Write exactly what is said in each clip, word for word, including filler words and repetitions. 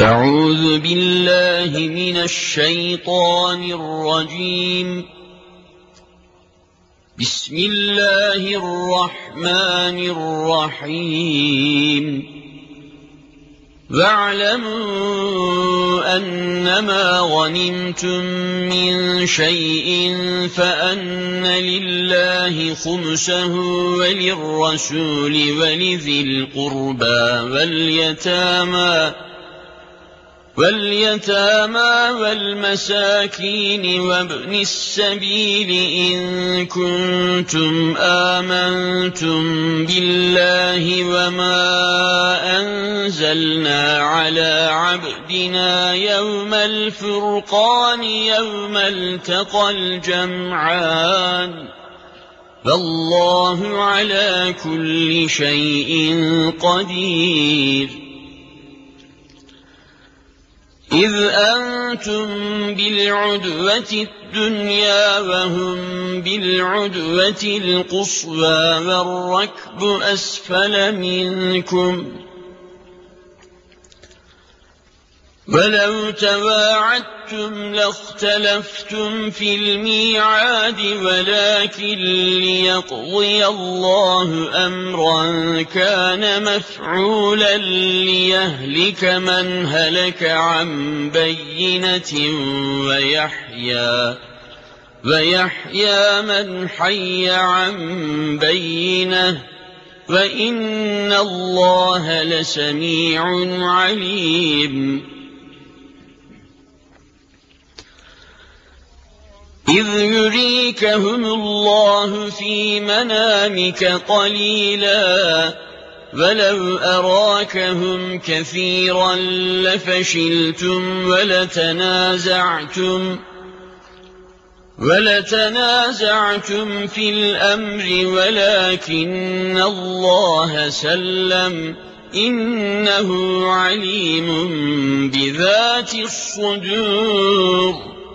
أعوذ بالله من الشيطان الرجيم. بسم الله الرحمن الرحيم. واعلموا أنما غنمتم من شيء فأن لله خمسه وللرسول ولذي القربى واليتامى واليتامى والمساكين وابن السبيل إن كنتم آمنتم بالله وما أنزلنا على عبدنا يوم الفرقان يوم التقى الجمعان والله على كل شيء قدير. إذ أنتم بالعدوة الدنيا وهم بالعدوة القصوى والركب أسفل منكم ولو تواعدتم لاختلفتم في الميعاد ولكن ليقضي الله أمرا كان مفعولا ليهلك من هلك عن بينة ويحيى ويحيى من حي عن بينة وإن الله لسميع عليم. إذ يريكهم الله في منامك قليلا ولو أراكهم كثيرا لفشلتم ولتنازعتم ولتنازعتم في الأمر ولكن الله سلم إنه عليم بذات الصدور.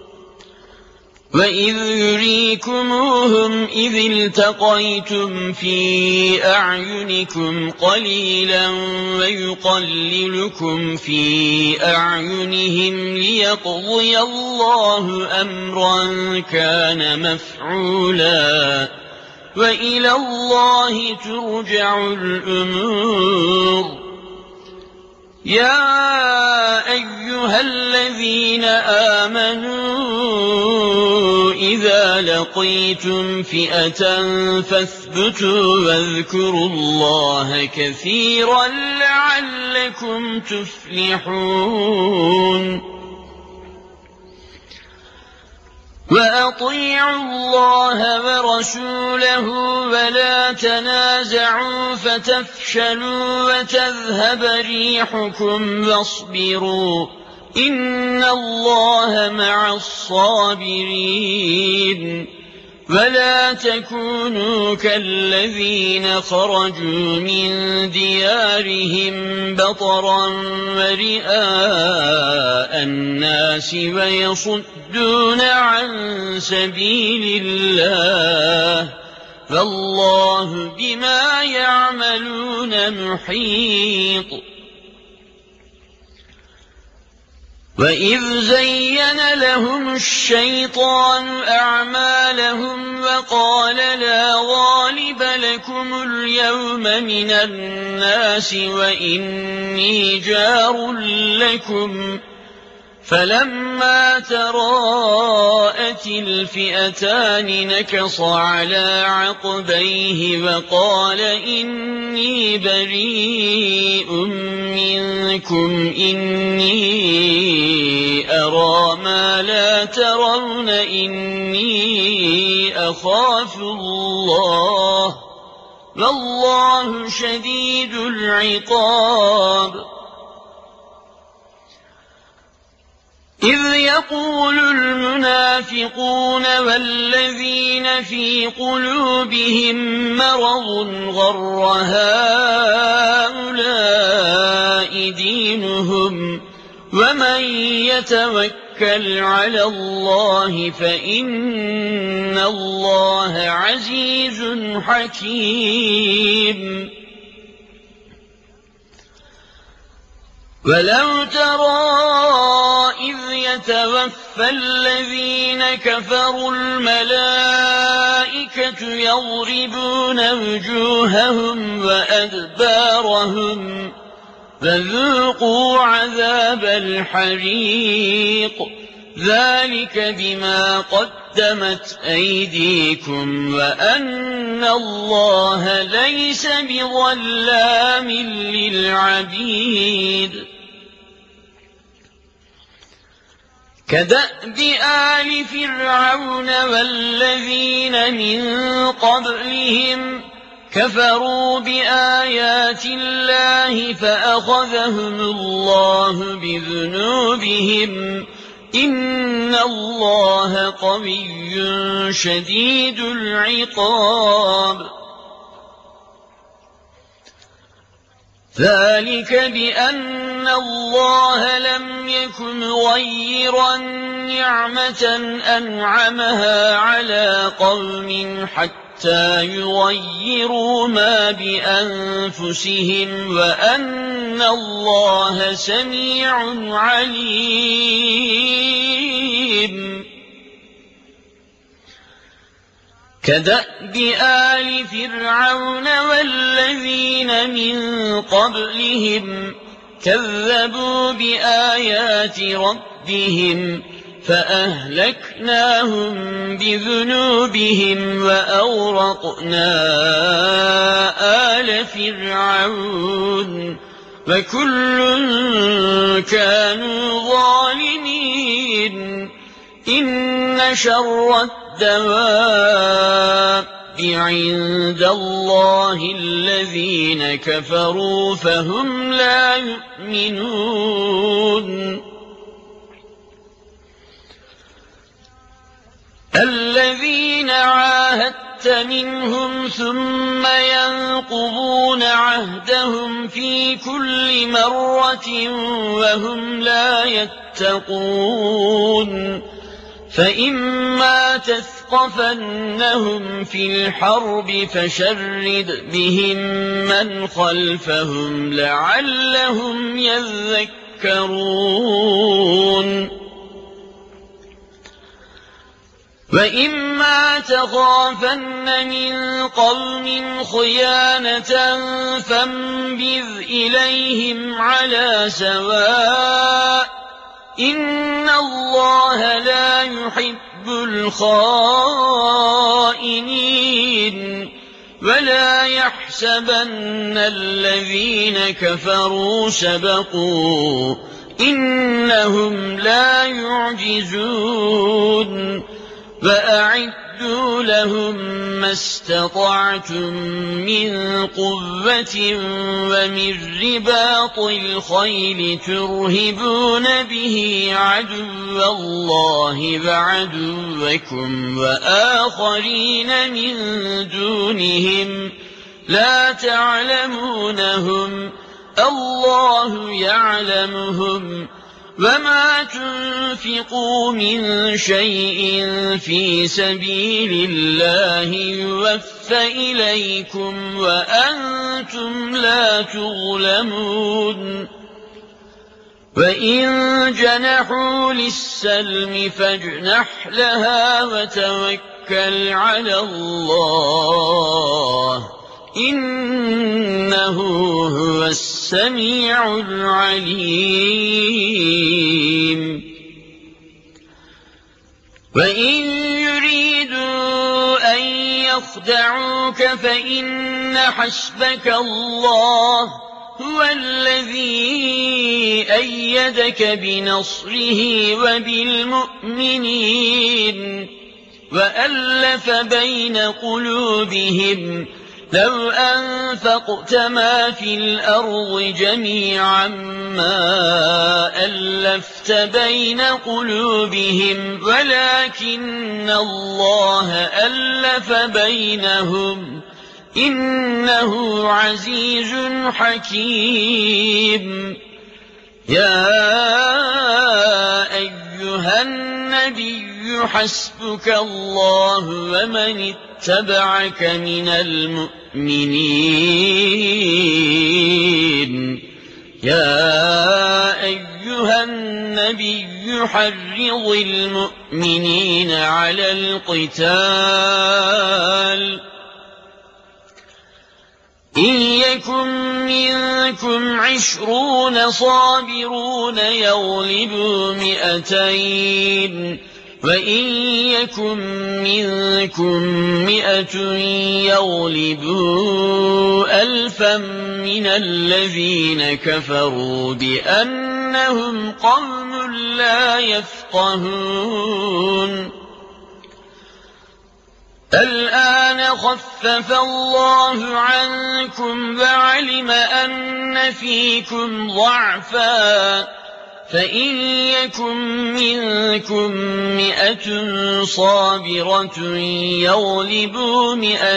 وإذ يريكموهم إذ التقيتم في أعينكم قليلا ويقللكم في أعينهم ليقضي الله أمرا كان مفعولا وإلى الله ترجع الأمور. يا أيها الذين آمنوا إذا لقيتم فئة فاثبتوا واذكروا الله كثيرا لعلكم تفلحون. وأطيعوا الله ورسوله ولا تنازعوا فتفشلوا وتذهب ريحكم واصبروا إن الله مع الصابرين. ولا تكونوا كالذين خرجوا من ديارهم بطرا ورئاء الناس ويصدون عن سبيل الله والله بما يعملون محيط. وإذ زين لهم الشيطان أعمالهم وقال لا غالب لكم اليوم من الناس وإني جار لكم فلما تراءت الفئتان نكص على عقبيه وقال إني بريء منكم إني أرى ما لا ترون إني أخاف الله والله شديد العقاب. إذ يقول المنافقون والذين في قلوبهم مرض غر هؤلاء دينهم ومن يتوكل على الله فإن الله عزيز حكيم. ولو ترى إذ يتوفى الذين كفروا الملائكة يضربون وجوههم وأدبارهم فذوقوا عذاب الحريق ذلك بما قدمت أيديكم وأن الله ليس بظلام للعبيد كدأب آل فرعون والذين من قبلهم كفروا بآيات الله فأخذهم الله بذنوبهم إن الله قوي شديد العقاب ذلك بأن الله لم يكن مغيرا نعمة أنعمها على قوم حتى يغيروا ما بأنفسهم وأن الله سميع عليم كدأب آل فرعون والذين من قبلهم كذبوا بآيات ربهم فأهلكناهم بذنوبهم وأغرقنا آل فرعون وكل كانوا ظالمين إن شر الدواب عند الله الذين كفروا فهم لا يؤمنون الذين عاهدت منهم ثم ينقضون عهدهم في كل مرة وهم لا يتقون فإما تثقفنهم في الحرب فشرد بهم من خلفهم لعلهم يذكرون وإما تخافن من قوم خيانة فانبذ إليهم على سواء إن الله لا يحب الخائنين ولا يحسبن الذين كفروا سبقوا إنهم لا يعجزون وأعدوا لهم ما استطعتم من قوة ومن رباط الخيل ترهبون به عدو الله وعدوكم وآخرين من دونهم لا تعلمونهم الله يعلمهم وما تنفقوا من شيء في سبيل الله يوفى إليكم وأنتم لا تظلمون وإن جنحوا للسلم فاجنح لها وتوكل على الله إنه هو السميع العليم وإن يريدوا أن يخدعوك فإن حسبك الله هو الذي أيدك بنصره وبالمؤمنين وألف بين قلوبهم لو أنفقت ما في الأرض جميعا ما ألفت بين قلوبهم ولكن الله ألف بينهم إنه عزيز حكيم يا أيها النبي حسبك الله ومن اتبعك من المؤمنين يا أيها النبي حرض المؤمنين على القتال إن يكن منكم عشرون صابرون يغلبوا مئتين وإن يكن منكم مئة يغلبوا ألفا من الذين كفروا بأنهم قوم لا يفقهون الآن خفف الله عنكم وعلم أن فيكم ضعفا فإن يكن منكم مئة صابرة يغلبوا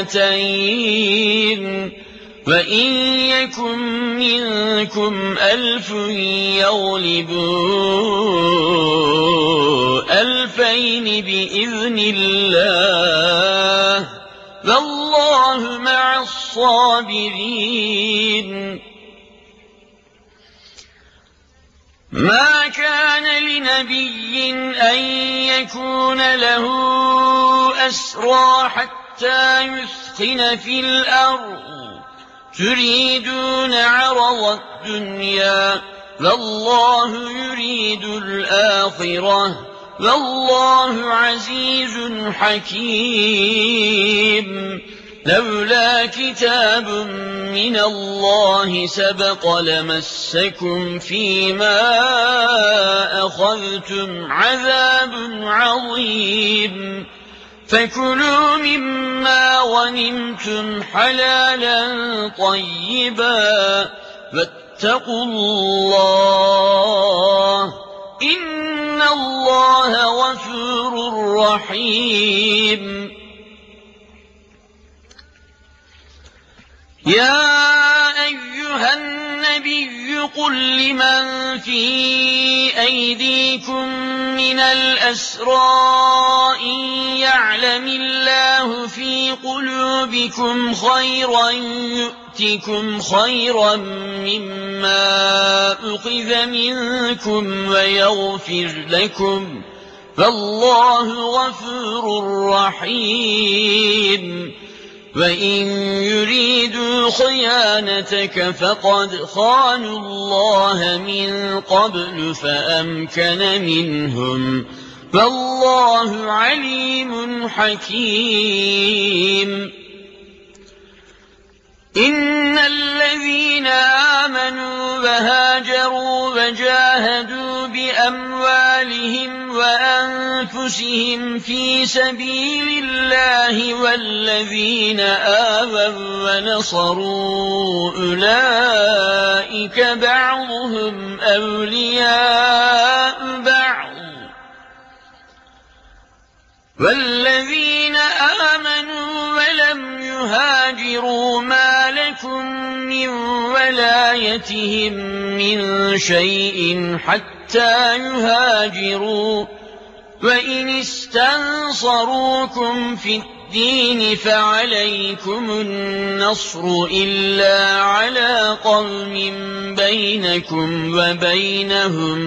مئتين وإن يكن منكم ألف يغلبوا ألفين بإذن الله والله مع الصابرين ما كان لنبي أن يكون له أسرى حتى يثخن في الأرض تريدون عرض الدنيا والله يريد الآخرة والله عزيز حكيم لولا كتاب من الله سبق لمسكم فيما أخذتم عذاب عظيم فكلوا مما غنمتم حلالا طيبا واتقوا الله إن الله غفور رحيم يا أيها النبي قل لمن في أيديكم من الأسرى إن يعلم الله في قلوبكم خيرا يؤتكم خيرا مما أخذ منكم ويغفر لكم فالله غفور رحيم وإن يريدوا خيانتك فقد خانوا الله من قبل فأمكن منهم والله عليم حكيم إن الذين آمنوا وهاجروا وجاهدوا بأموالهم وأنفسهم في سبيل الله والذين آووا ونصروا أولئك بعضهم أولياء بعض والذين آمنوا ولم يهاجروا ما لكم من ولايتهم من شيء حتى يهاجروا وإن استنصروكم في الدين فعليكم النصر إلا على قوم بينكم وبينهم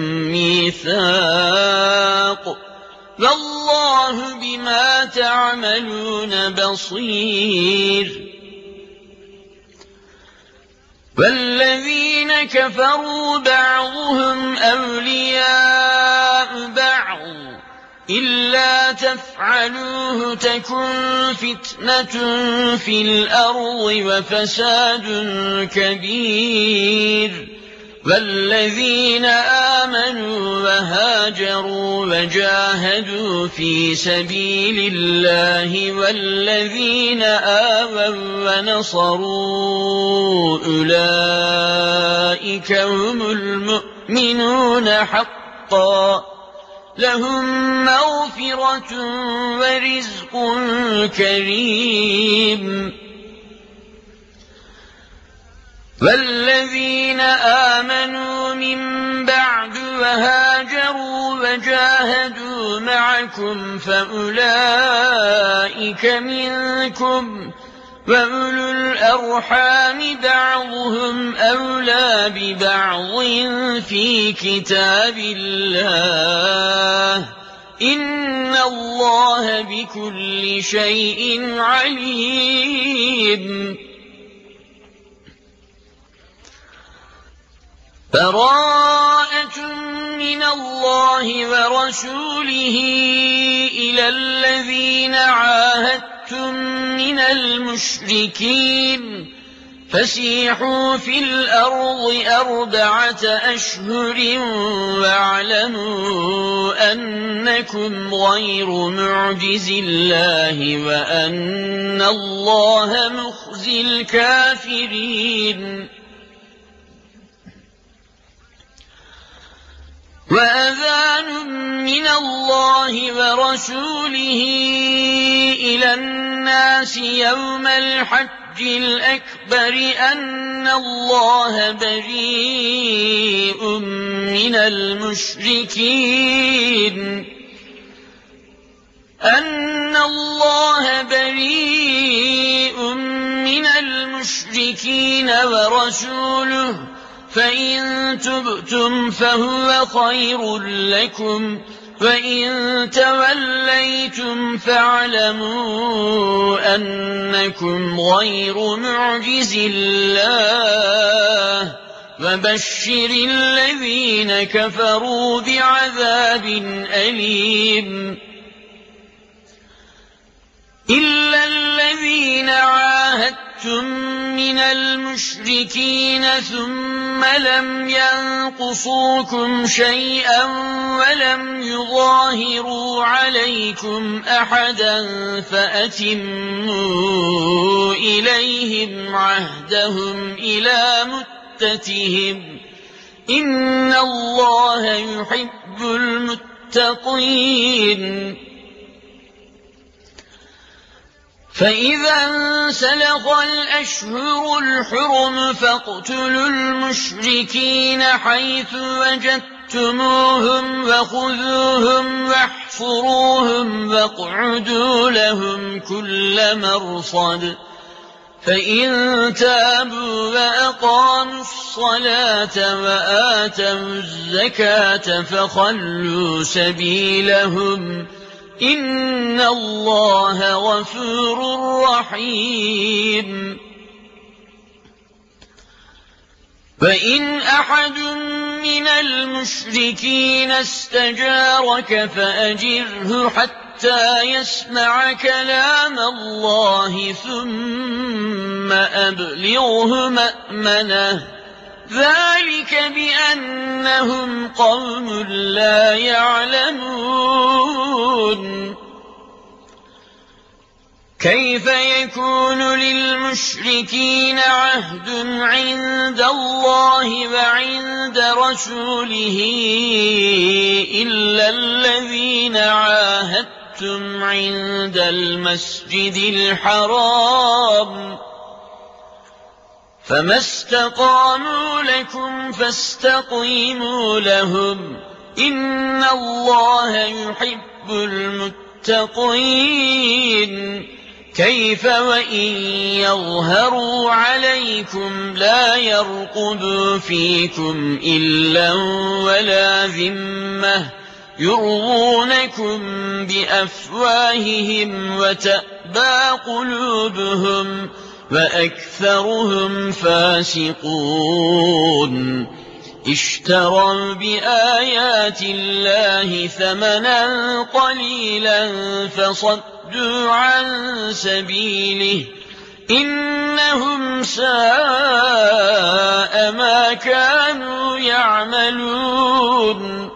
ميثاق والله بما تعملون بصير والذين كفروا بعضهم أولياء بعض إلا تفعلوه تكن فتنة في الأرض وفساد كبير والذين آمنوا وهاجروا وجاهدوا في سبيل الله والذين آووا ونصروا أولئك هم المؤمنون حقا لهم مغفرة ورزق كريم والذين آمنوا من بعد وهاجروا وجاهدوا معكم فأولئك منكم وأولو الأرحام بعضهم أولى ببعض في كتاب الله إن الله بكل شيء عليم. براءة من الله ورسوله إلى الذين عاهدتم من المشركين فسيحوا في الأرض أربعة أشهر واعلموا أنكم غير معجز الله وأن الله مخزي الكافرين. وأذان من الله ورسوله إلى الناس يوم الحج الأكبر أن الله بريء من المشركين أن الله بريء من المشركين ورسوله فإن تبتم فهو خير لكم وإن توليتم فاعلموا أنكم غير معجز الله وبشر الذين كفروا بعذاب أليم. إلا الذين عاهدتم من المشركين ثم لم ينقصوكم شيئا ولم يظاهروا عليكم أحدا فأتموا إليهم عهدهم إلى مدتهم إن الله يحب المتقين. فإذا انسلخ الأشهر الحرم فاقتلوا المشركين حيث وجدتموهم وخذوهم واحصروهم واقعدوا لهم كل مرصد فإن تابوا وأقاموا الصلاة وآتوا الزكاة فخلوا سبيلهم إن الله غفور رحيم. وإن أحد من المشركين استجارك فأجره حتى يسمع كلام الله ثم أبلغه مأمنه ذلك بأنهم قوم لا يعلمون. كيف يكون للمشركين عهد عند الله وعند رسوله إلا الذين عاهدتم عند المسجد الحرام فما استقاموا لكم فاستقيموا لهم إن الله يحب المتقين. كيف وإن يظهروا عليكم لا يرقبوا فيكم إلا ولا ذمة يرضونكم بأفواههم وتأبى قلوبهم وأكثرهم فاسقون. اشتروا بآيات الله ثمنا قليلا فصدوا عن سبيله إنهم ساء ما كانوا يعملون.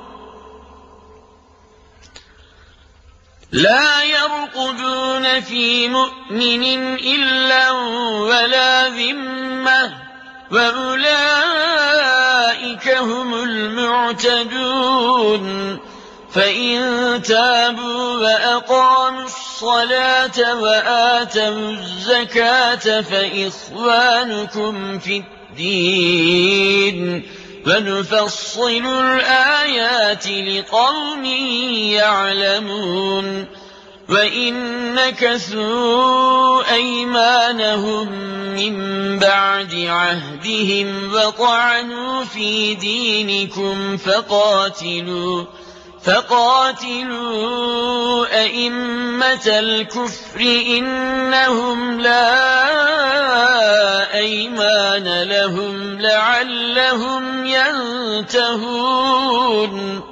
لا يرقبون في مؤمن إلا ولا ذمة وأولئك هم المعتدون. فإن تابوا وأقاموا الصلاة وآتوا الزكاة فإخوانكم في الدين ونفصل الآيات لقوم يعلمون. وَإِن نَكَثُوا أَيْمَانَهُم مِّن بَعْدِ عَهْدِهِمْ وَطَعَنُوا فِي دِينِكُمْ فَقَاتِلُوا فَقَاتِلُوا أَئِمَّةَ الْكُفْرِ إِنَّهُمْ لَا أَيْمَانَ لَهُمْ لَعَلَّهُمْ يَنتَهُونَ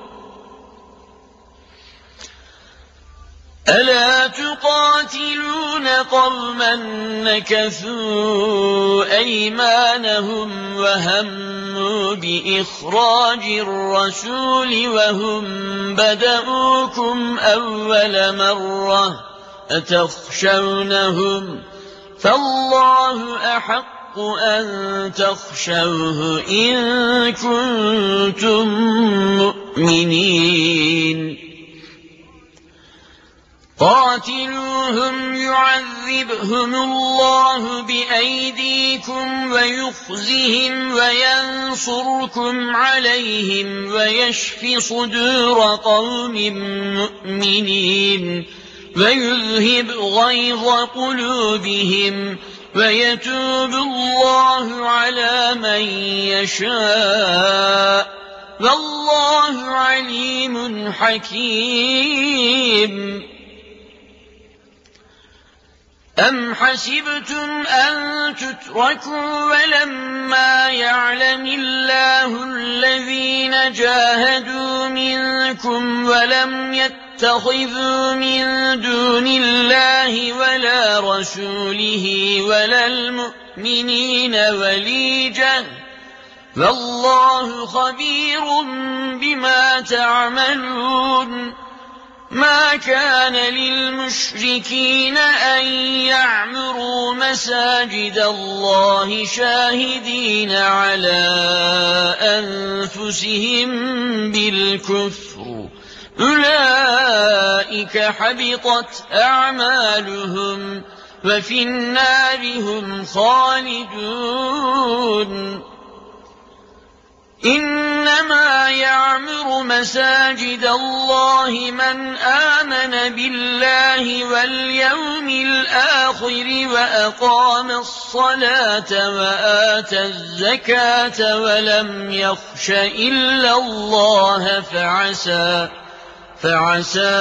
أَلَا تُقَاتِلُونَ قَوْمًا نَكَثُوا أَيْمَانَهُمْ وَهَمُّوا بِإِخْرَاجِ الرَّسُولِ وَهُمْ بَدَءُوكُمْ أَوَّلَ مَرَّةٍ أَتَخْشَوْنَهُمْ فَاللَّهُ أَحَقُّ أَن تَخْشَوْهُ إِن كُنتُم مُّؤْمِنِينَ قاتلوهم يعذبهم الله بأيديكم ويخزهم وينصركم عليهم ويشف صدور قوم مؤمنين ويذهب غيظ قلوبهم ويتوب الله على من يشاء والله عليم حكيم. أَمْ حَسِبْتُمْ أَن تُتْرَكُوا وَلَمَّا يَعْلَمِ اللَّهُ الَّذِينَ جَاهَدُوا مِنكُمْ وَلَمْ يَتَّخِذُوا مِن دُونِ اللَّهِ وَلَا رَسُولِهِ وَلَا الْمُؤْمِنِينَ وَلِيجَةً وَاللَّهُ خَبِيرٌ بِمَا تَعْمَلُونَ. ما كان للمشركين أن يعمروا مساجد الله شاهدين على أنفسهم بالكفر أولئك حبطت أعمالهم وفي النار هم خالدون. إنما يعمر مساجد الله من آمن بالله واليوم الآخر وأقام الصلاة وآتى الزكاة ولم يخش إلا الله فعسى فعسى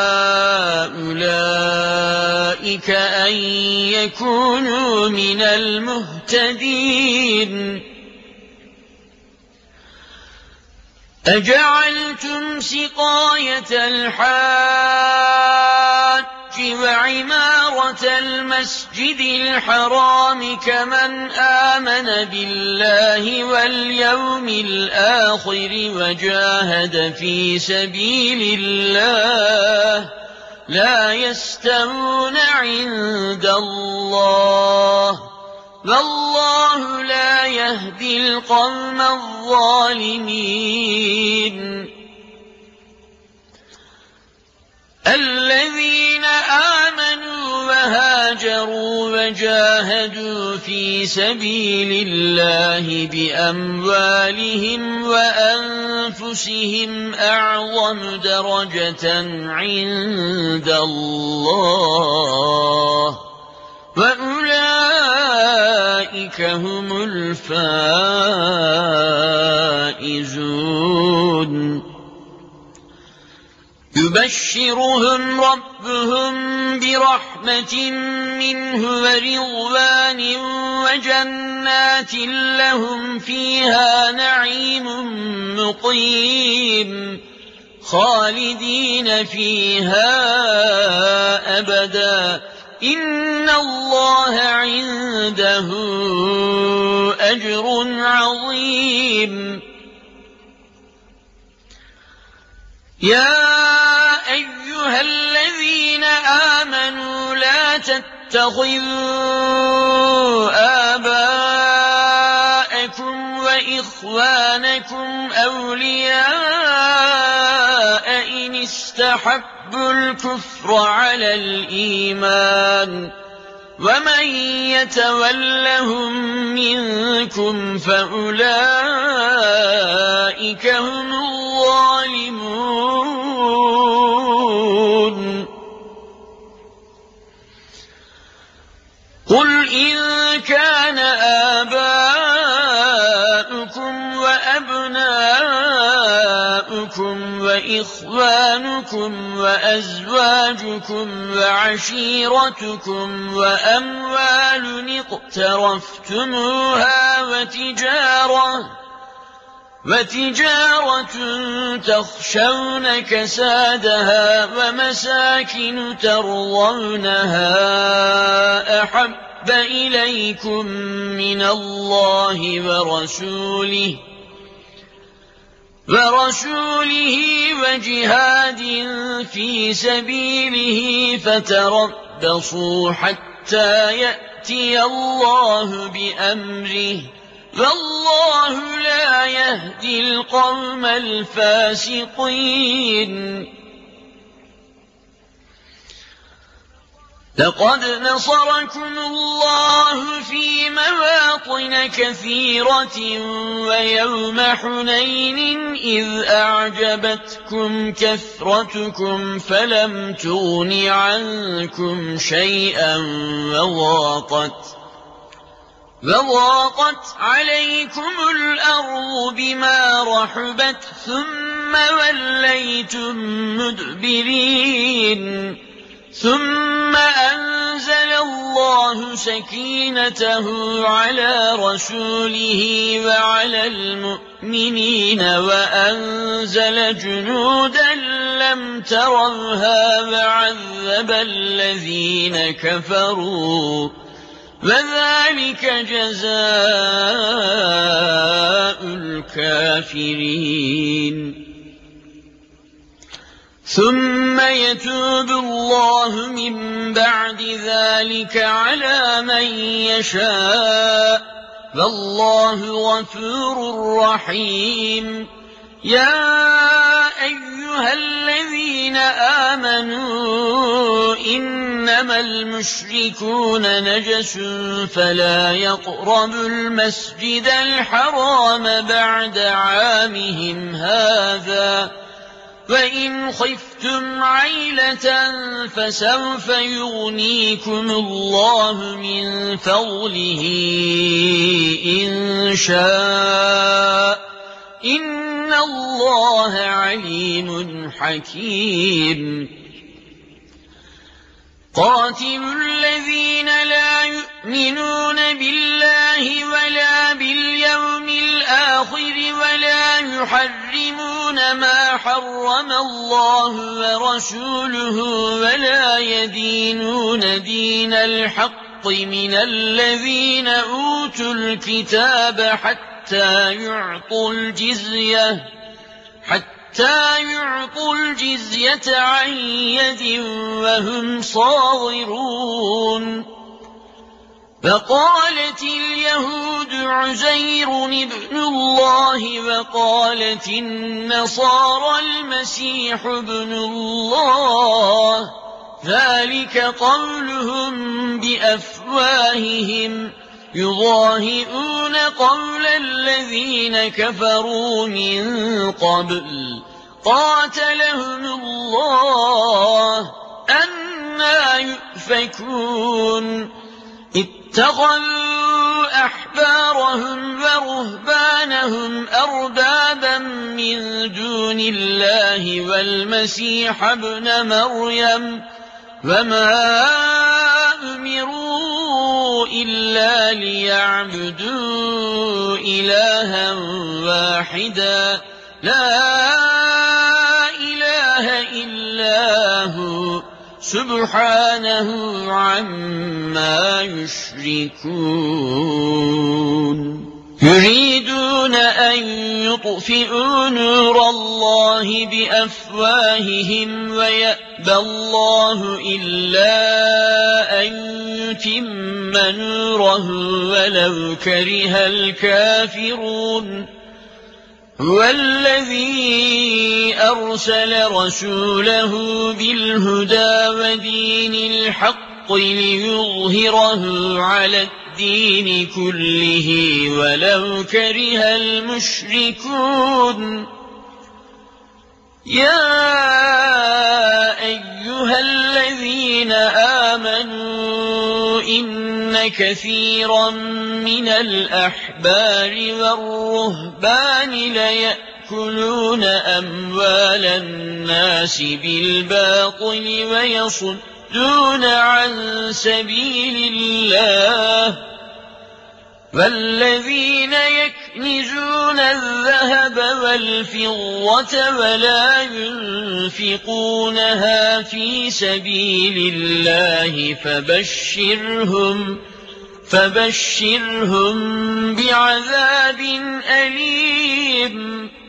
أولئك أن يكونوا من المهتدين. أجعلتم سقاية الحاج وعمارة المسجد الحرام كمن آمن بالله واليوم الآخر وجاهد في سبيل الله لا يستوون عند الله والله لا يهدي القوم الظالمين. الذين آمنوا وهاجروا وجاهدوا في سبيل الله بأموالهم وأنفسهم أعظم درجة عند الله وأولئك هم الفائزون. يبشرهم ربهم برحمة منه ورضوان وجنات لهم فيها نعيم مقيم خالدين فيها أبدا إن الله عنده أجر عظيم. يا أيها الذين آمنوا لا تتخذوا آباءكم وإخوانكم أولياء إن استحبوا الكفر على الإيمان ومن يتولهم منكم فأولئك هم الظالمون. قل إن كان آباؤكم وأبناؤكم وإخوانكم وأزواجكم وعشيرتكم وأموال اقترفتموها وتجارة وتجارة تخشون كسادها ومساكن ترضونها أحب إليكم من الله ورسوله ورسوله وجهاد في سبيله فتربصوا حتى يأتي الله بأمره والله لا يهدي القوم الفاسقين. لقد نصركم الله في مواطن كثيرة ويوم حنين إذ أعجبتكم كثرتكم فلم تغن عنكم شيئا وضاقت وضاقت عليكم الأرض بما رحبت ثم وليتم مدبرين ثم أنزل الله سكينته على رسوله وعلى المؤمنين وأنزل جنودا لم تروها وعذب الذين كفروا وذلك جزاء الكافرين. ثم يتوب الله من بعد ذلك على من يشاء والله غفور رحيم. يا أيها الذين آمنوا إنما المشركون نجس فلا يقربوا المسجد الحرام بعد عامهم هذا وإن خفتم عيلة فسوف يغنيكم الله من فضله إن شاء إن الله عليم حكيم. قاتلوا الذين لا يؤمنون بالله ولا باليوم الآخر ولا يحرمون ما حرم الله ورسوله ولا يدينون دين الحق من الذين أوتوا الكتاب حتى يعطوا الجزية حتى يعطوا الجزية عن يد وهم صاغرون. فقالت اليهود عزير ابن الله وقالت النصارى المسيح ابن الله ذلك قولهم بأفواههم يضاهئون قول الذين كفروا من قبل قاتلهم الله أنى يؤفكون. اتخذوا أحبارهم ورهبانهم أربابا من دون الله والمسيح ابن مريم وما أمروا إلا ليعبدوا إلها واحدا لا إله إلا هو سبحانه عما يشركون. يريدون أن يطفئوا نور الله بأفواههم ويأبى الله إلا أن يتم نوره ولو كره الكافرون. هو الذي أرسل رسوله بالهدى ودين الحق ليظهره على الدين كله ولو كره المشركون. يا أيها الذين آمنوا إن إن كثيرا من الأحبار والرهبان ليأكلون أموال الناس بالباطل ويصدون عن سبيل الله والذين يكنزون الذهب والفضة ولا ينفقونها في سبيل الله فبشرهم فبشرهم بعذاب أليم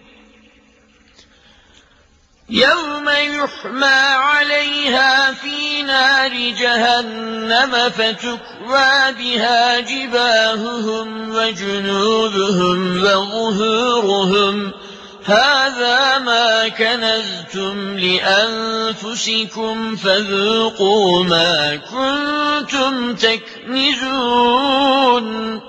يوم يحمى عليها في نار جهنم فتكوى بها جباههم وجنوبهم وظهورهم هذا ما كنزتم لأنفسكم فذوقوا ما كنتم تكنزون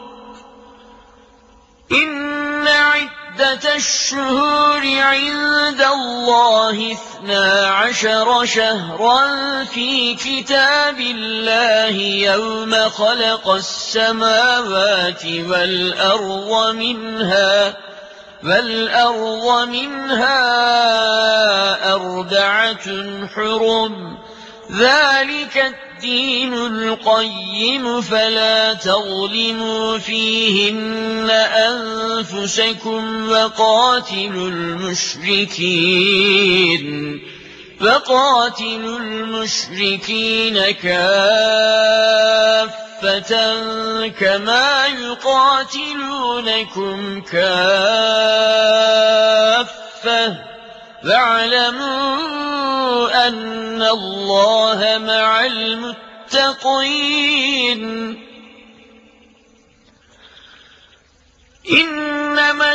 إن عدة الشهور عند الله اثنا عشر شهرا في كتاب الله يوم خلق السماوات والأرض منها والأرض منها أربعة حرم ذلك الدين القيم فلا تظلموا فيهن أنفسكم وقاتلوا المشركين وقاتلوا المشركين كافة كما يقاتلونكم كافة واعلموا أن الله مع المتقين إنما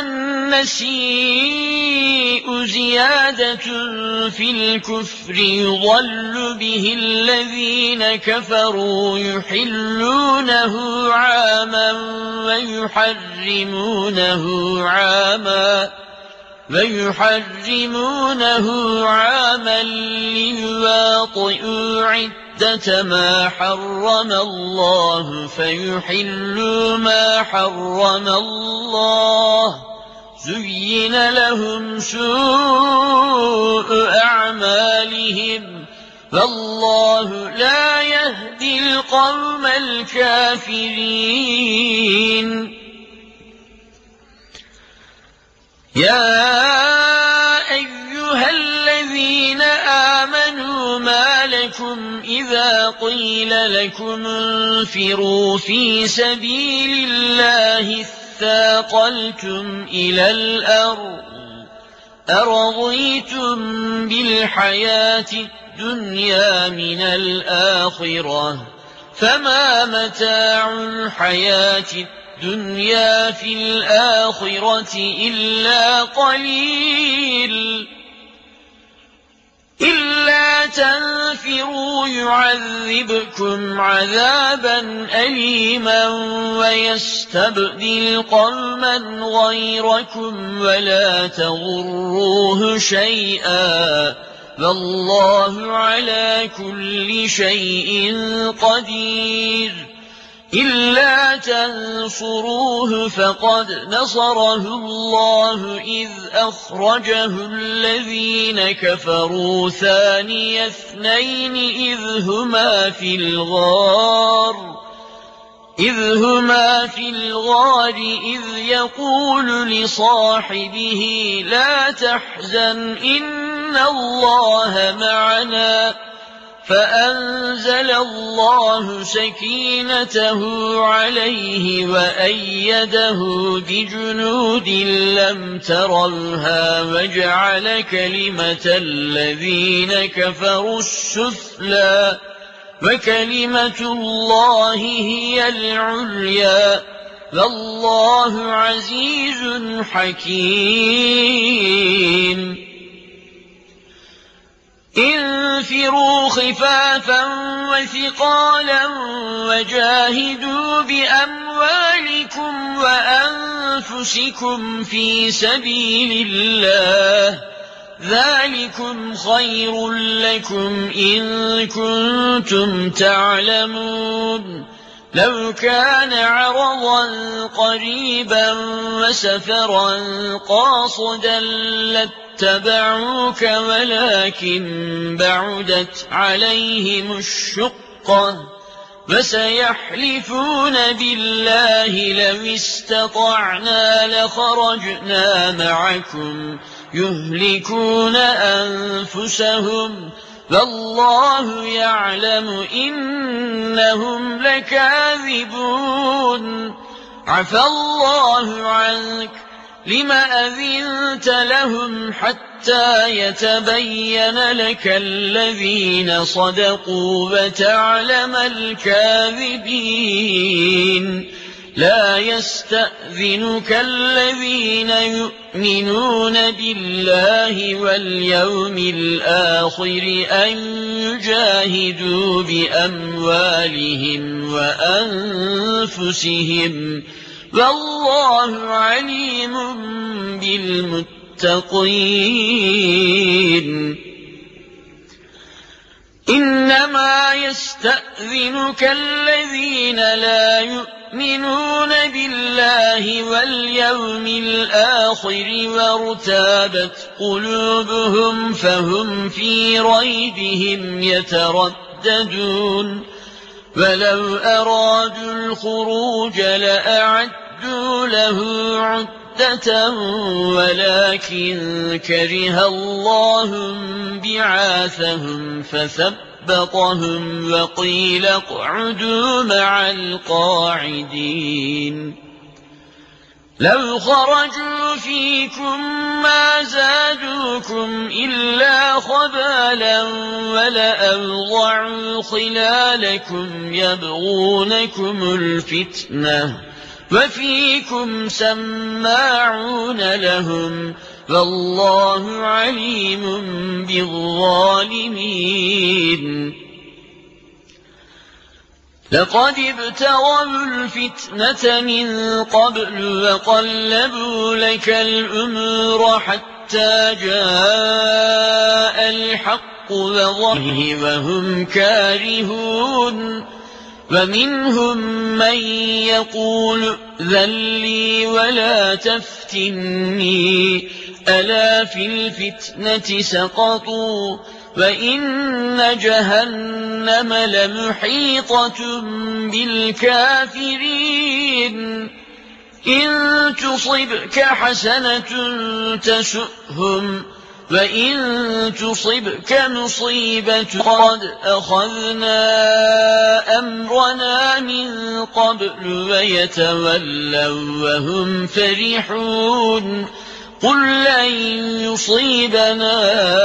النسيء زيادة في الكفر يضل به الذين كفروا يحلونه عاما ويحرمونه عاما ويحرمونه عاما ليواطئوا عدة ما حرم الله فيحلوا ما حرم الله زين لهم سوء أعمالهم والله لا يهدي القوم الكافرين يا أيها الذين آمنوا ما لكم إذا قيل لكم انفروا في سبيل الله اثاقلتم إلى الأرض أرضيتم بالحياة الدنيا من الآخرة فما متاع الحياة الدنيا الدنيا في الآخرة إلا قليل إلا تنفروا يعذبكم عذابا أليما ويستبدل قوما غيركم ولا تضروه شيئا والله على كل شيء قدير إلا تنصروه فقد نصره الله إذ أخرجه الذين كفروا ثاني اثنين إذ هما في الغار إذ هما في الغار إذ يقول لصاحبه لا تحزن إن الله معنا فأنزل الله سكينته عليه وأيده بجنود لم تروها وجعل كلمة الذين كفروا السفلى وكلمة الله هي العليا والله عزيز حكيم انفروا خفافا وثقالا وجاهدوا بأموالكم وأنفسكم في سبيل الله ذلكم خير لكم إن كنتم تعلمون لو كان عرضا قريبا وسفرا قاصدا لاتبعوك ولكن بعدت عليهم الشقة فسيحلفون بالله لو استطعنا لخرجنا معكم يهلكون أنفسهم فالله يعلم إنهم لكاذبون عفى الله عنك لم أذنت لهم حتى يتبين لك الذين صدقوا وتعلم الكاذبين لا يستأذنك الذين يؤمنون بالله واليوم الآخر أن يجاهدوا بأموالهم وأنفسهم والله عليم بالمتقين إنما يستأذنك الذين لا يؤمنون بالله واليوم الآخر وارتابت قلوبهم فهم في ريبهم يترددون ولو أرادوا الخروج لأعدوا له عدة ولكن كره الله بعاثهم فثبطهم وقيل اقعدوا مع القاعدين لو خرجوا فيكم ما زادوكم إلا خبالا ولأوضعوا خلالكم يبغونكم الفتنة وفيكم سماعون لهم والله عليم بالظالمين لقد ابتغوا الفتنة من قبل وقلبوا لك الأمور حتى جاء الحق وظهره وهم كارهون ومنهم من يقول ذلي ولا تفتني ألا في الفتنة سقطوا وإن جهنم لمحيطة بالكافرين إن تصبك حسنة تسؤهم وإن تصبك مصيبة قد أخذنا أمرنا من قبل ويتولوا وهم فرحون قل لن يصيبنا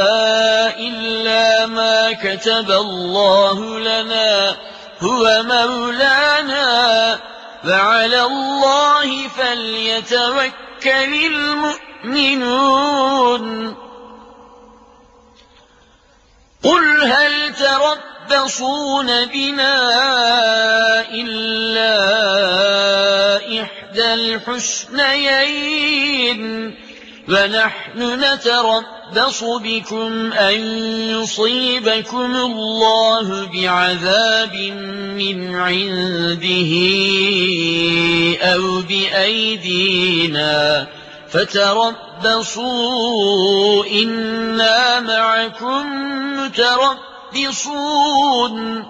إلا ما كتب الله لنا هو مولانا وعلى الله فليتوكل المؤمنون قل هل تربصون بنا إلا إحدى الحسنيين ونحن نتربص بكم أن يصيبكم الله بعذاب من عنده أو بأيدينا فتربصوا إنا معكم متربصون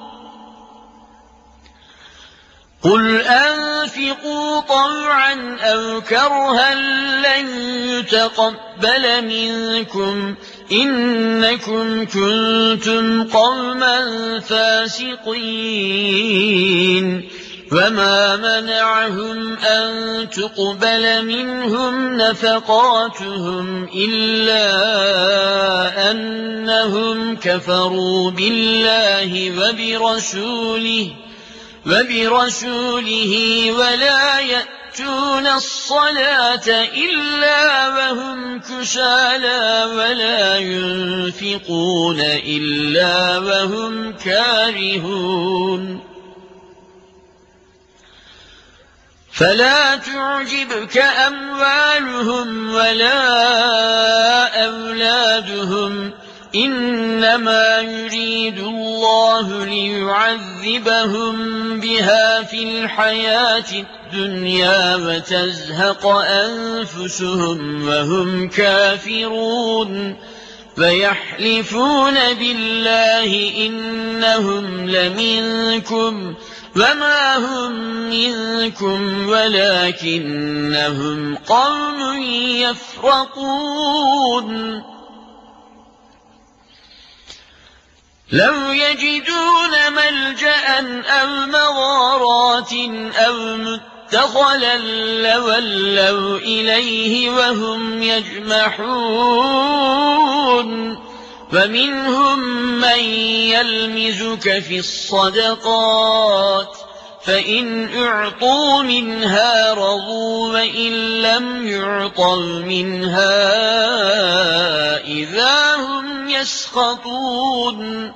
قل أنفقوا طوعا أو كرها لن يتقبل منكم إنكم كنتم قوما فاسقين وما منعهم أن تقبل منهم نفقاتهم إلا أنهم كفروا بالله وبرسوله وبرسوله ولا يأتون الصلاة إلا وهم كسالى ولا ينفقون إلا وهم كارهون فلا تعجبك أموالهم ولا أولادهم إنما يريد الله ليعذبهم بها في الحياة الدنيا وتزهق أنفسهم وهم كافرون فيحلفون بالله إنهم لمنكم وما هم منكم ولكنهم قوم يفرقون لو يجدون ملجأ أو مغارات أو مدخلا لولوا إليه وهم يجمحون ومنهم من يلمزك في الصدقات فإن أعطوا منها رضوا وإن لم يعطوا منها إذا هم يسخطون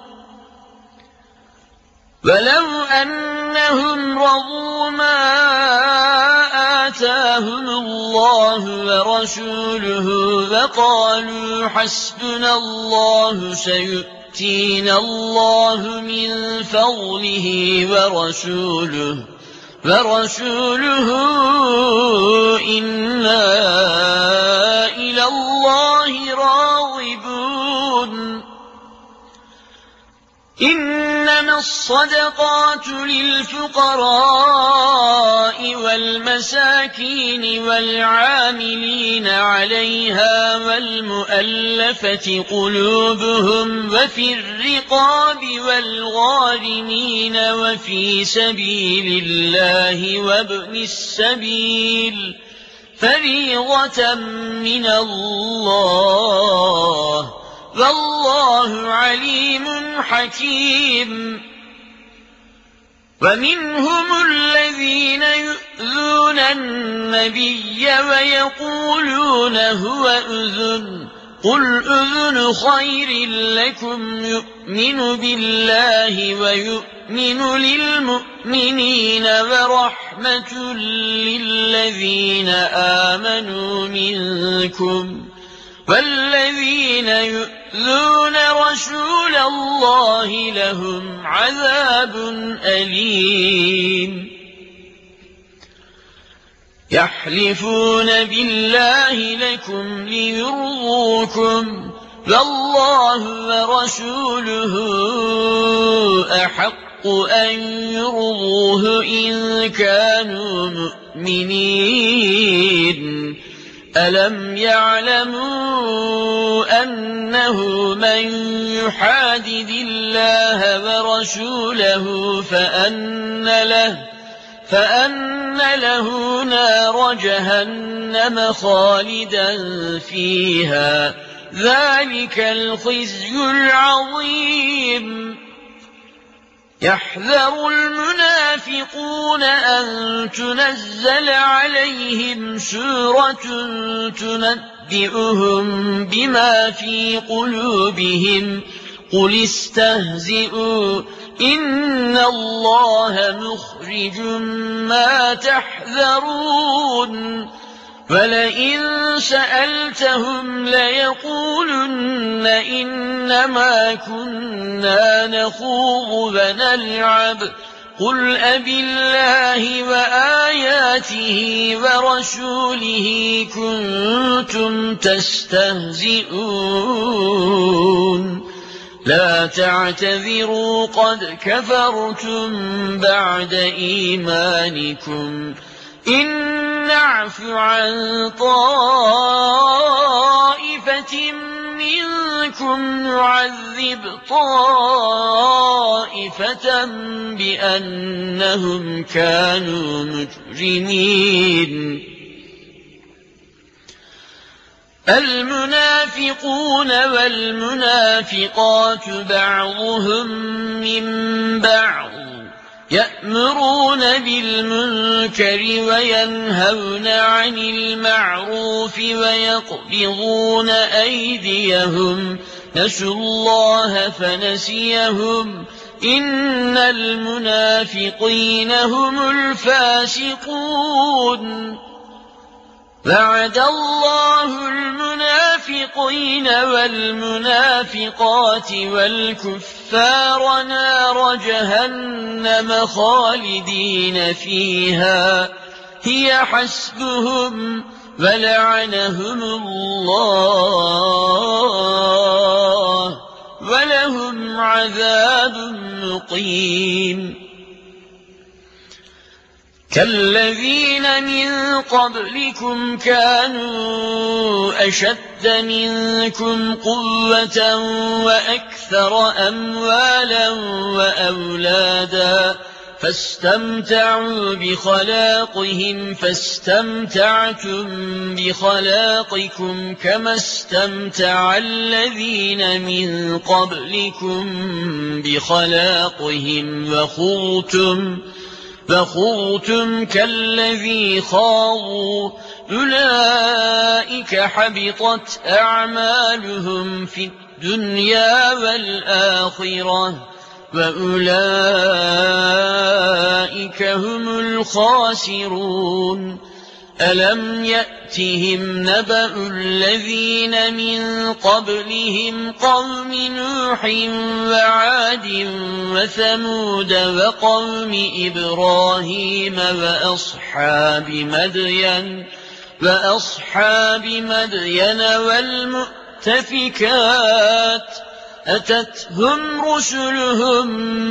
ولو أنهم رضوا ما آتاهم الله ورسوله وقالوا حسبنا الله سيؤتينا الله من فضله ورسوله ورسوله إنا إلى الله راغبون إنما الصدقات للفقراء والمساكين والعاملين عليها والمؤلفة قلوبهم وفي الرقاب والغارمين وفي سبيل الله وابن السبيل فريضة من الله والله عليم حكيم ومنهم الذين يؤذون النبي ويقولون هو أذن قل أذن خير لكم يؤمن بالله ويؤمن للمؤمنين ورحمة للذين آمنوا منكم والذين يؤذون رسول الله لهم عذاب أليم يحلفون بالله لكم ليرضوكم والله ورسوله أحق أن يرضوه إن كانوا مؤمنين ألم يعلموا أنه من يحادد الله ورسوله فأن له فأن له نار جهنم خالدا فيها ذلك الخزي العظيم يحذر المنافقون أن تنزل عليهم سورة تنبئهم بما في قلوبهم قل استهزئوا إن الله مخرج ما تحذرون ولئن سألتهم ليقولن إنما كنا نخوض ونلعب قل أبالله وآياته ورسوله كنتم تستهزئون لا تعتذروا قد كفرتم بعد إيمانكم إن نعف عن طائفة منكم نعذب طائفة بأنهم كانوا مجرمين المنافقون والمنافقات بعضهم من بعض يأمرون بالمنكر وينهون عن المعروف ويقبضون أيديهم نسوا الله فنسيهم إن المنافقين هم الفاسقون وعد الله المنافقين والمنافقات والكفار نار جهنم خالدين فيها هي حسبهم ولعنهم الله ولهم عذاب مقيم كالذين من قبلكم كانوا أشد منكم قوة وأكثر أموالا وأولادا فاستمتعوا بخلاقهم فاستمتعتم بخلاقكم كما استمتع الذين من قبلكم بخلاقهم وخضتم فخضتم كالذي خاضوا أولئك حبطت أعمالهم في الدنيا والآخرة وأولئك هم الخاسرون ألم يأتهم نبأ الذين من قبلهم قوم نوح وعاد وثمود وقوم إبراهيم وأصحاب مدين وأصحاب مدين والمؤتفكات أتتهم رسلهم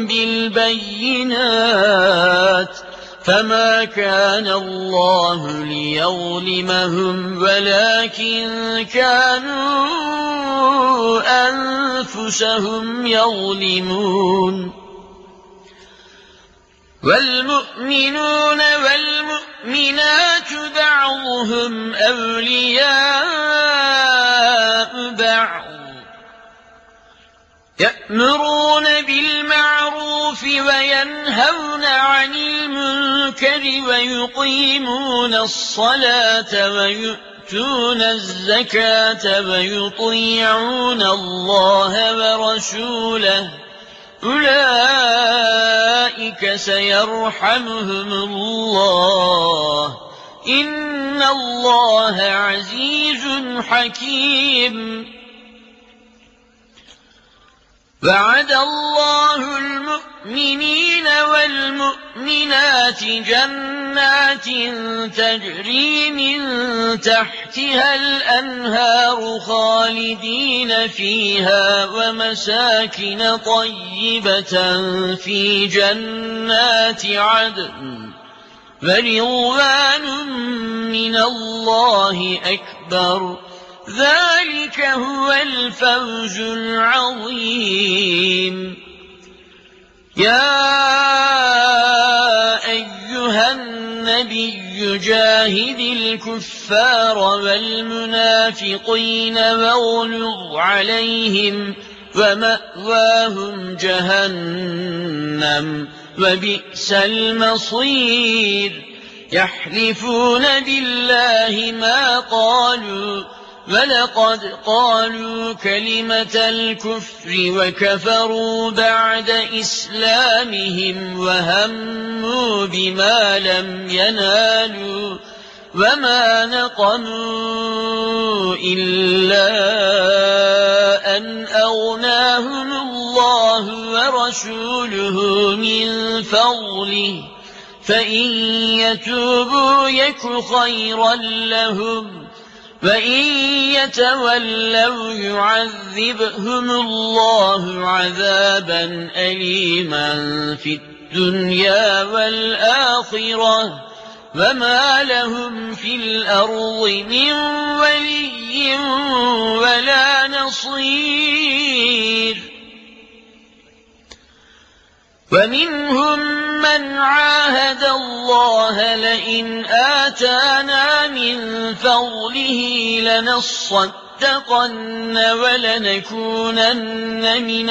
بالبينات فما كان الله ليظلمهم ولكن كانوا أنفسهم يظلمون والمؤمنون والمؤمنات بعضهم أولياء بعض يأمرون بالمعروف وينهون عن المنكر ويقيمون الصلاة ويؤتون الزكاة ويطيعون الله ورسوله أولئك سيرحمهم الله إن الله عزيز حكيم وعد الله المؤمنين والمؤمنات جنات تجري من تحتها الأنهار خالدين فيها ومساكن طيبة في جنات عدن ورضوان من الله أكبر ذلك هو الفوز العظيم يا أيها النبي جاهد الكفار والمنافقين واغلظ عليهم ومأواهم جهنم وبئس المصير يحلفون بالله ما قالوا ولقد قالوا كلمة الكفر وكفروا بعد إسلامهم وهموا بما لم ينالوا وما نقموا إلا أن أغناهم الله ورسوله من فضله فإن يتوبوا يك خيرا لهم وَإِن يَتَوَلَّوْا يُعَذِّبْهُمُ اللَّهُ عَذَابًا أَلِيمًا فِي الدُّنْيَا وَالْآخِرَةِ وَمَا لَهُمْ فِي الْأَرْضِ مِنْ وَلِيٍّ وَلَا نَصِيرٍ وَمِنْهُمْ مَنْ عَاهَدَ اللَّهَ لَئِنْ آتَانَا مِنْ فَضْلِهِ لَنَصَّدَّقَنَّ وَلَنَكُونَنَّ مِنَ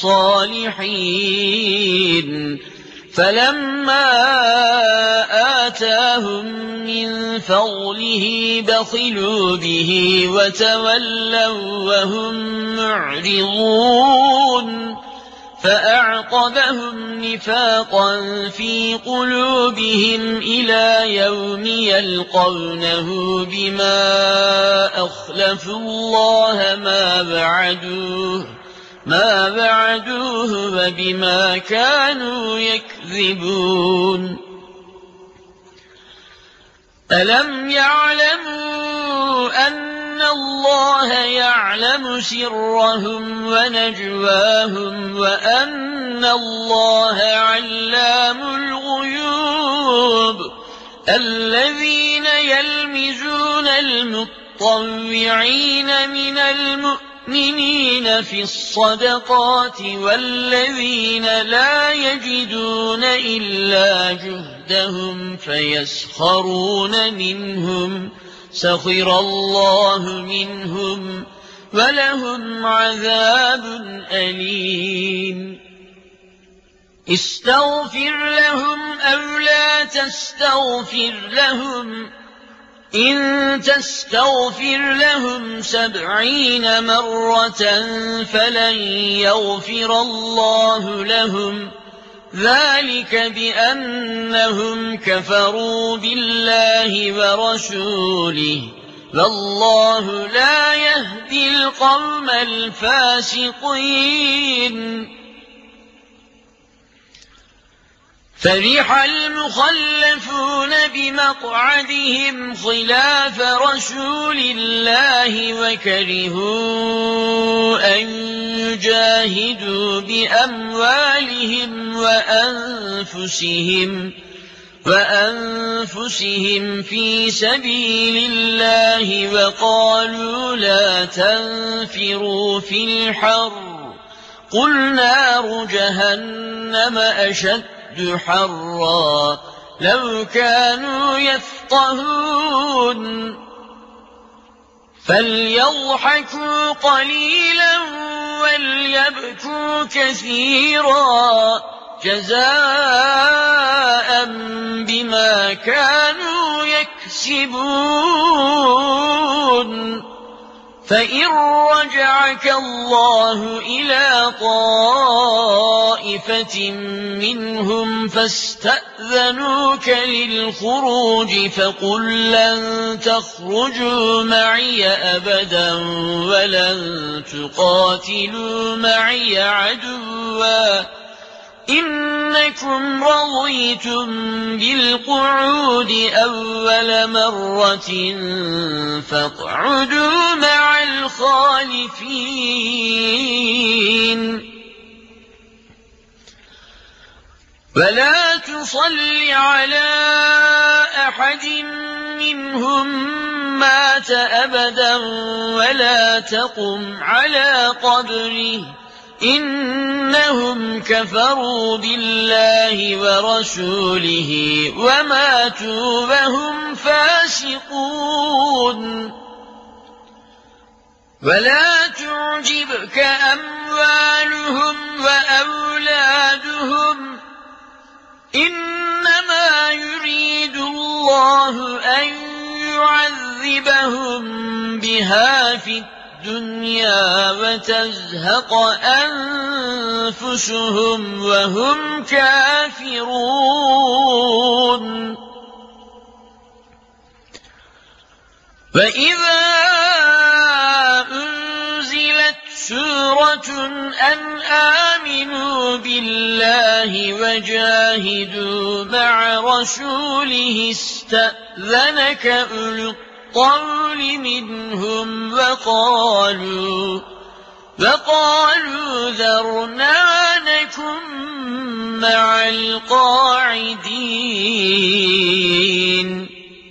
الصَّالِحِينَ فَلَمَّا آتَاهُمْ مِنْ فَضْلِهِ بَخِلُوا بِهِ وَتَوَلَّوْا وَهُمْ مُعْرِضُونَ فأعقبهم نفاقا في قلوبهم إلى يوم يلقونه بما أخلفوا الله ما بعدوه ما بعدوه وبما كانوا يكذبون. ألم يعلموا أن الله يعلم سرهم ونجواهم وأن الله علام الغيوب. الذين يلمزون المطوعين من المؤمنين في الصدقات والذين لا يجدون إلا جهدهم فيسخرون منهم سخر الله منهم ولهم عذاب أليم. استغفر لهم أو لا تستغفر لهم إن تستغفر لهم سبعين مرة فلن يغفر الله لهم ذلك بأنهم كفروا بالله ورسوله والله لا يهدي القوم الفاسقين. فرح المخلفون بمقعدهم خلاف رسول الله وكرهوا أن يجاهدوا بأموالهم وأنفسهم وأنفسهم في سبيل الله وقالوا لا تنفروا في الحر قل نار جهنم أشد حرا لو كانوا يفقهون. فليضحكوا قليلا وليبكوا كثيرا جزاء بما كانوا يكسبون. فإن رجعك الله إلى طائفة منهم فاستأذنوك للخروج فقل لن تخرجوا معي أبدا ولن تقاتلوا معي عدوا إنكم رضيتم بالقعود أول مرة فاقعدوا مع الخالفين. ولا تصل على أحد منهم مات أبدا ولا تقم على قبره إنهم كفروا بالله ورسوله وماتوا وهم فاسقون. ولا تعجبك أموالهم وأولادهم إنما يريد الله أن يعذبهم بها في الدنيا وتزهق أنفسهم وهم كافرون. وإذا أنزلت سورة أن آمنوا بالله وجاهدوا مع رسوله استأذنك أولو الطول منهم وقالوا وقالوا ذرنا نكن مع القاعدين.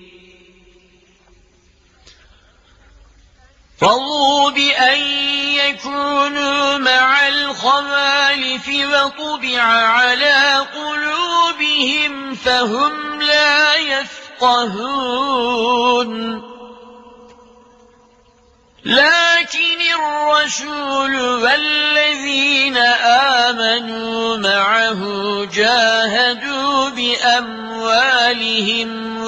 رضوا بأن يكونوا مع الخوالف وطبع على قلوبهم فهم لا يفقهون. لكن الرسول والذين آمنوا معه جاهدوا بأموالهم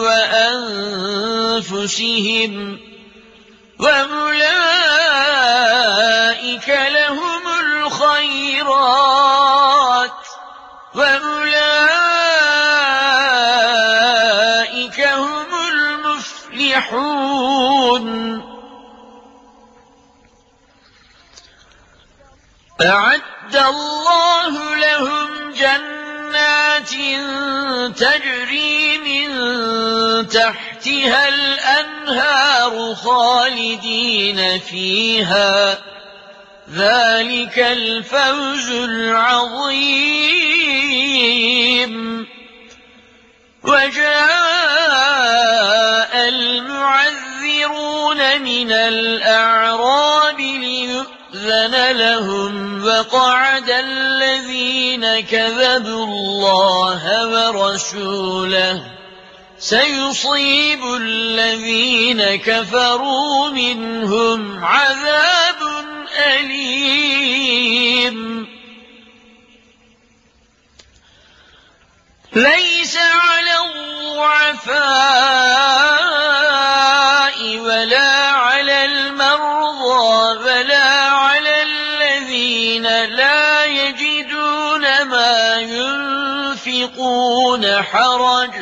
وأنفسهم وأولئك لهم الخير الخيرات وأولئك هم المفلحون. أعد الله لهم جنات تجري من تحتها الأنهار خالدين فيها، ذلك الفوز العظيم. وجاء المعذرون من الأعراب ليؤذن لهم، وقعد الذين كذبوا الله ورسوله، سيصيب الذين كفروا منهم عذاب أليم. ليس على الضعفاء ولا على المرضى ولا على الذين لا يجدون ما ينفقون حرج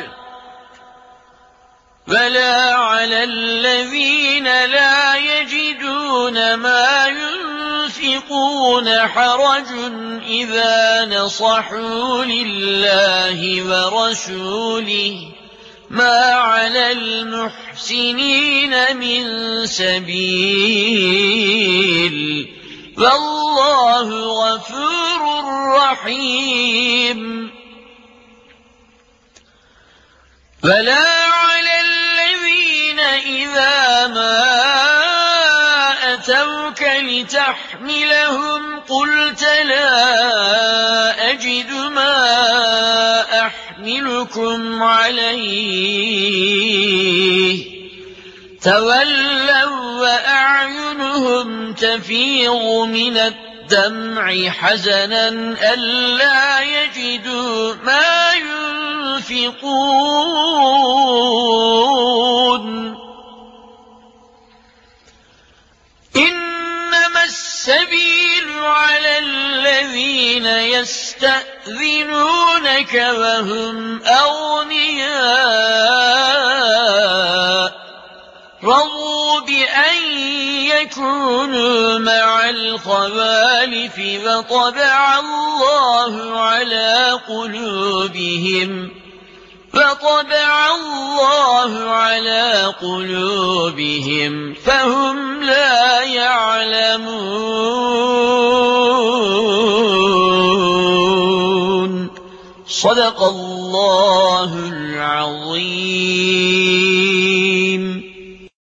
ولا على الذين لا يجدون ما ينفقون حرج إذا نصحوا لله ورسوله، ما على المحسنين من سبيل، والله غفور رحيم. فلا على الذين إذا ما أتوك لتحملهم قلت لا أجد ما أحملكم عليه، تولوا وأعينهم تفيض من الدمع حزنا ألا يجدوا ما ينفقون. إنما السبيل على الذين يستأذنونك وهم أغنياء، رضوا بأن يكونوا مع الخوالف وطبع الله على قلوبهم فطبع الله على قلوبهم فهم لا يعلمون. صدق الله العظيم.